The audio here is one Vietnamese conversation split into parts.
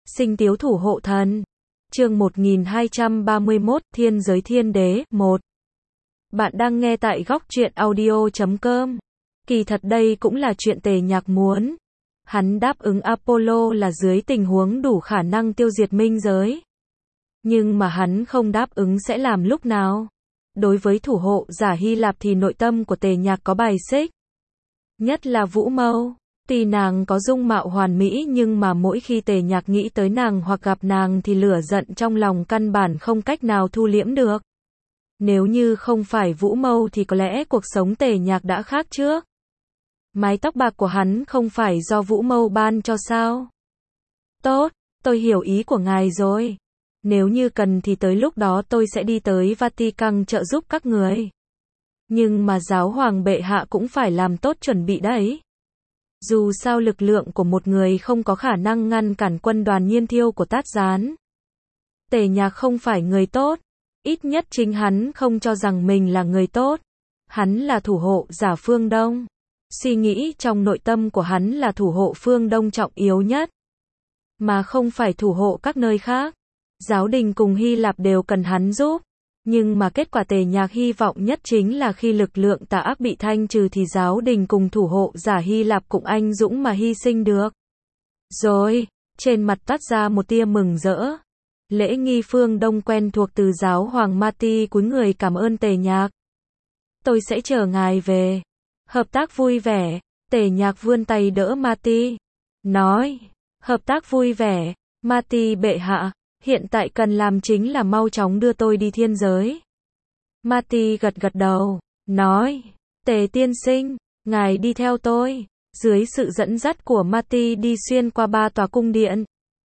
Sinh tiếu thủ hộ thần. Chương 1231, Thiên giới thiên đế, 1. Bạn đang nghe tại góc truyện audio.com. Kỳ thật đây cũng là chuyện Tề Nhạc muốn. Hắn đáp ứng Apollo là dưới tình huống đủ khả năng tiêu diệt minh giới. Nhưng mà hắn không đáp ứng sẽ làm lúc nào. Đối với thủ hộ giả Hy Lạp thì nội tâm của Tề Nhạc có bài xích. Nhất là Vũ Mâu. Tuy nàng có dung mạo hoàn mỹ nhưng mà mỗi khi Tề Nhạc nghĩ tới nàng hoặc gặp nàng thì lửa giận trong lòng căn bản không cách nào thu liễm được. Nếu như không phải Vũ Mâu thì có lẽ cuộc sống Tề Nhạc đã khác trước. Mái tóc bạc của hắn không phải do Vũ Mâu ban cho sao? Tốt, tôi hiểu ý của ngài rồi. Nếu như cần thì tới lúc đó tôi sẽ đi tới Vatican trợ giúp các người. Nhưng mà giáo hoàng bệ hạ cũng phải làm tốt chuẩn bị đấy. Dù sao lực lượng của một người không có khả năng ngăn cản quân đoàn Nhiên Thiêu của Tát Gián. Tề Nhạc không phải người tốt. Ít nhất chính hắn không cho rằng mình là người tốt. Hắn là thủ hộ giả phương Đông. Suy nghĩ trong nội tâm của hắn là thủ hộ phương Đông trọng yếu nhất. Mà không phải thủ hộ các nơi khác. Giáo đình cùng Hy Lạp đều cần hắn giúp. Nhưng mà kết quả Tề Nhạc hy vọng nhất chính là khi lực lượng tà ác bị thanh trừ thì giáo đình cùng thủ hộ giả Hy Lạp cũng anh dũng mà hy sinh được. Rồi, trên mặt toát ra một tia mừng rỡ. Lễ nghi phương Đông quen thuộc từ giáo hoàng Mati cúi người cảm ơn Tề Nhạc. Tôi sẽ chờ ngài về. Hợp tác vui vẻ. Tề Nhạc vươn tay đỡ Mati. Nói, hợp tác vui vẻ. Mati bệ hạ. Hiện tại cần làm chính là mau chóng đưa tôi đi thiên giới. Mati gật gật đầu, nói, Tề tiên sinh, ngài đi theo tôi. Dưới sự dẫn dắt của Mati đi xuyên qua 3 tòa cung điện.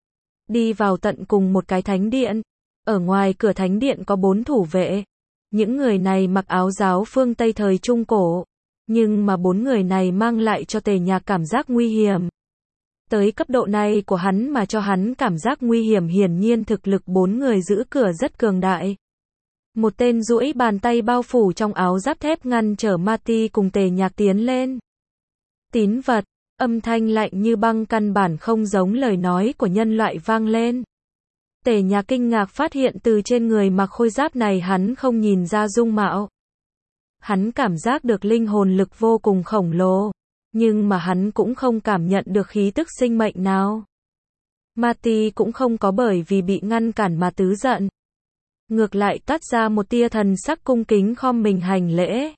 Đi vào tận cùng một cái thánh điện. Ở ngoài cửa thánh điện có 4 thủ vệ. Những người này mặc áo giáo phương Tây thời Trung Cổ. Nhưng mà 4 người này mang lại cho Tề Nhạc cảm giác nguy hiểm. Tới cấp độ này của hắn mà cho hắn cảm giác nguy hiểm hiển nhiên thực lực 4 người giữ cửa rất cường đại. Một tên duỗi bàn tay bao phủ trong áo giáp thép ngăn trở Mati cùng Tề Nhạc tiến lên. Tín vật, âm thanh lạnh như băng căn bản không giống lời nói của nhân loại vang lên. Tề Nhạc kinh ngạc phát hiện từ trên người mặc khôi giáp này hắn không nhìn ra dung mạo. Hắn cảm giác được linh hồn lực vô cùng khổng lồ. Nhưng mà hắn cũng không cảm nhận được khí tức sinh mệnh nào. Mati cũng không có bởi vì bị ngăn cản mà tứ giận. Ngược lại toát ra một tia thần sắc cung kính khom mình hành lễ.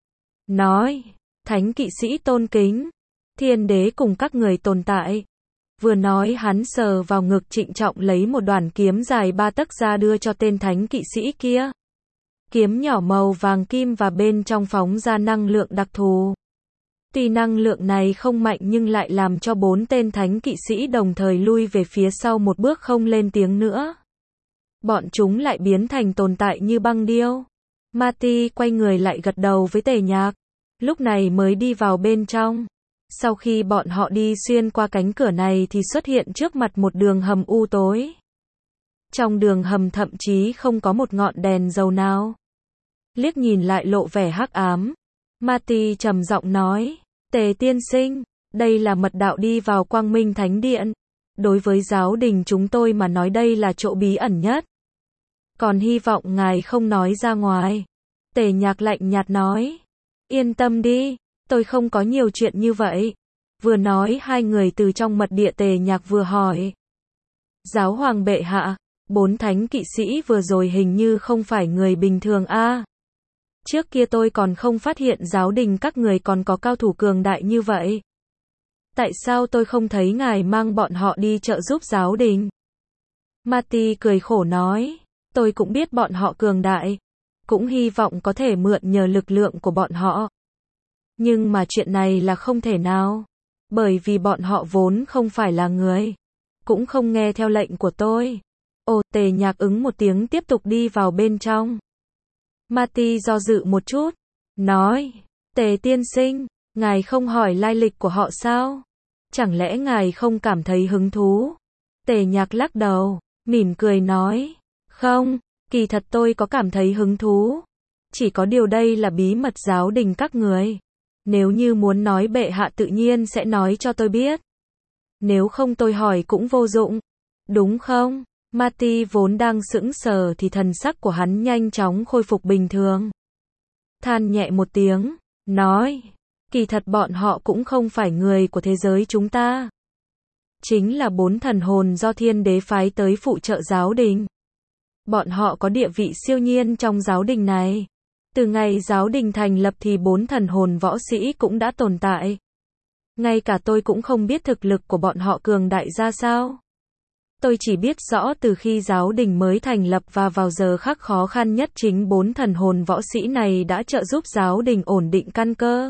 Nói, thánh kỵ sĩ tôn kính, thiên đế cùng các người tồn tại. Vừa nói hắn sờ vào ngực trịnh trọng lấy một đoàn kiếm dài 3 tấc ra đưa cho tên thánh kỵ sĩ kia. Kiếm nhỏ màu vàng kim và bên trong phóng ra năng lượng đặc thù. Tuy năng lượng này không mạnh nhưng lại làm cho 4 tên thánh kỵ sĩ đồng thời lui về phía sau một bước không lên tiếng nữa. Bọn chúng lại biến thành tồn tại như băng điêu. Mati quay người lại gật đầu với Tề Nhạc. Lúc này mới đi vào bên trong. Sau khi bọn họ đi xuyên qua cánh cửa này thì xuất hiện trước mặt một đường hầm u tối. Trong đường hầm thậm chí không có một ngọn đèn dầu nào. Liếc nhìn lại lộ vẻ hắc ám. Mati trầm giọng nói. Tề tiên sinh, đây là mật đạo đi vào Quang Minh Thánh Điện. Đối với giáo đình chúng tôi mà nói đây là chỗ bí ẩn nhất. Còn hy vọng ngài không nói ra ngoài. Tề Nhạc lạnh nhạt nói. Yên tâm đi, tôi không có nhiều chuyện như vậy. Vừa nói hai người từ trong mật địa Tề Nhạc vừa hỏi. Giáo hoàng bệ hạ, 4 thánh kỵ sĩ vừa rồi hình như không phải người bình thường a. Trước kia tôi còn không phát hiện giáo đình các người còn có cao thủ cường đại như vậy. Tại sao tôi không thấy ngài mang bọn họ đi trợ giúp giáo đình? Mati cười khổ nói, tôi cũng biết bọn họ cường đại, cũng hy vọng có thể mượn nhờ lực lượng của bọn họ. Nhưng mà chuyện này là không thể nào, bởi vì bọn họ vốn không phải là người, cũng không nghe theo lệnh của tôi. Ồ, Tề Nhạc ứng một tiếng tiếp tục đi vào bên trong. Mati do dự một chút, nói, Tề tiên sinh, ngài không hỏi lai lịch của họ sao? Chẳng lẽ ngài không cảm thấy hứng thú? Tề Nhạc lắc đầu, mỉm cười nói, không, kỳ thật tôi có cảm thấy hứng thú. Chỉ có điều đây là bí mật giáo đình các người. Nếu như muốn nói bệ hạ tự nhiên sẽ nói cho tôi biết. Nếu không tôi hỏi cũng vô dụng. Đúng không? Marty vốn đang sững sờ thì thần sắc của hắn nhanh chóng khôi phục bình thường. Than nhẹ một tiếng, nói, kỳ thật bọn họ cũng không phải người của thế giới chúng ta. Chính là 4 thần hồn do thiên đế phái tới phụ trợ giáo đình. Bọn họ có địa vị siêu nhiên trong giáo đình này. Từ ngày giáo đình thành lập thì 4 thần hồn võ sĩ cũng đã tồn tại. Ngay cả tôi cũng không biết thực lực của bọn họ cường đại ra sao. Tôi chỉ biết rõ từ khi giáo đình mới thành lập và vào giờ khắc khó khăn nhất chính 4 thần hồn võ sĩ này đã trợ giúp giáo đình ổn định căn cơ.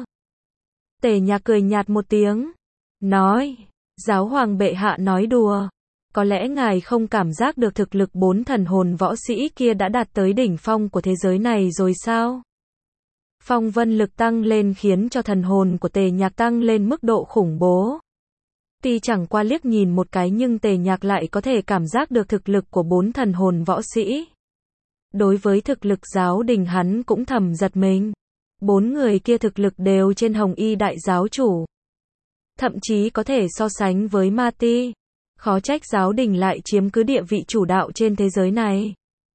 Tề Nhạc cười nhạt một tiếng, nói, giáo hoàng bệ hạ nói đùa. Có lẽ ngài không cảm giác được thực lực 4 thần hồn võ sĩ kia đã đạt tới đỉnh phong của thế giới này rồi sao? Phong vân lực tăng lên khiến cho thần hồn của Tề Nhạc tăng lên mức độ khủng bố. Tuy chẳng qua liếc nhìn một cái nhưng Tề Nhạc lại có thể cảm giác được thực lực của 4 thần hồn võ sĩ. Đối với thực lực giáo đình hắn cũng thầm giật mình. 4 người kia thực lực đều trên Hồng Y đại giáo chủ. Thậm chí có thể so sánh với Marty. Khó trách giáo đình lại chiếm cứ địa vị chủ đạo trên thế giới này.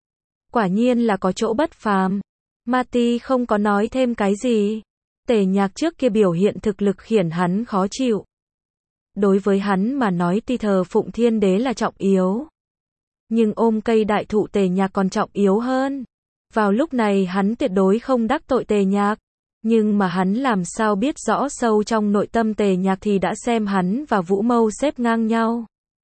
Quả nhiên là có chỗ bất phàm. Marty không có nói thêm cái gì. Tề Nhạc trước kia biểu hiện thực lực khiến hắn khó chịu. Đối với hắn mà nói thì thờ phụng thiên đế là trọng yếu. Nhưng ôm cây đại thụ Tề Nhạc còn trọng yếu hơn. Vào lúc này hắn tuyệt đối không đắc tội Tề Nhạc. Nhưng mà hắn làm sao biết rõ sâu trong nội tâm Tề Nhạc thì đã xem hắn và Vũ Mâu xếp ngang nhau.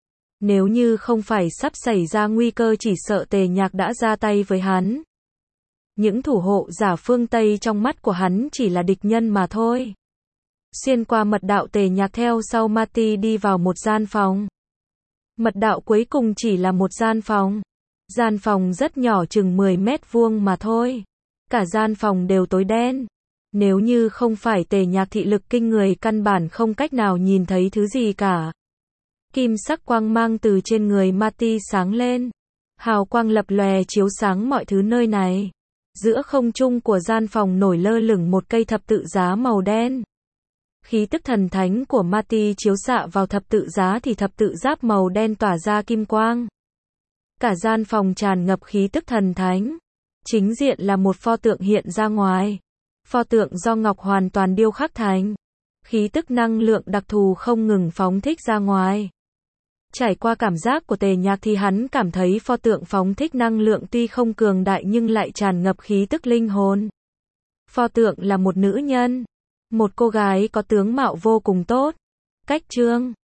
Nếu như không phải sắp xảy ra nguy cơ chỉ sợ Tề Nhạc đã ra tay với hắn. Những thủ hộ giả phương Tây trong mắt của hắn chỉ là địch nhân mà thôi. Xuyên qua mật đạo Tề Nhạc theo sau Marty đi vào một gian phòng. Mật đạo cuối cùng chỉ là một gian phòng. Gian phòng rất nhỏ chừng 10 mét vuông mà thôi. Cả gian phòng đều tối đen. Nếu như không phải Tề Nhạc thị lực kinh người căn bản không cách nào nhìn thấy thứ gì cả. Kim sắc quang mang từ trên người Marty sáng lên. Hào quang lập lòe chiếu sáng mọi thứ nơi này. Giữa không trung của gian phòng nổi lơ lửng một cây thập tự giá màu đen. Khí tức thần thánh của Marty chiếu xạ vào thập tự giá thì thập tự giáp màu đen tỏa ra kim quang. Cả gian phòng tràn ngập khí tức thần thánh. Chính diện là một pho tượng hiện ra ngoài. Pho tượng do ngọc hoàn toàn điêu khắc thành. Khí tức năng lượng đặc thù không ngừng phóng thích ra ngoài. Trải qua cảm giác của Tề Nhạc thì hắn cảm thấy pho tượng phóng thích năng lượng tuy không cường đại nhưng lại tràn ngập khí tức linh hồn. Pho tượng là một nữ nhân. Một cô gái có tướng mạo vô cùng tốt. Cách trương.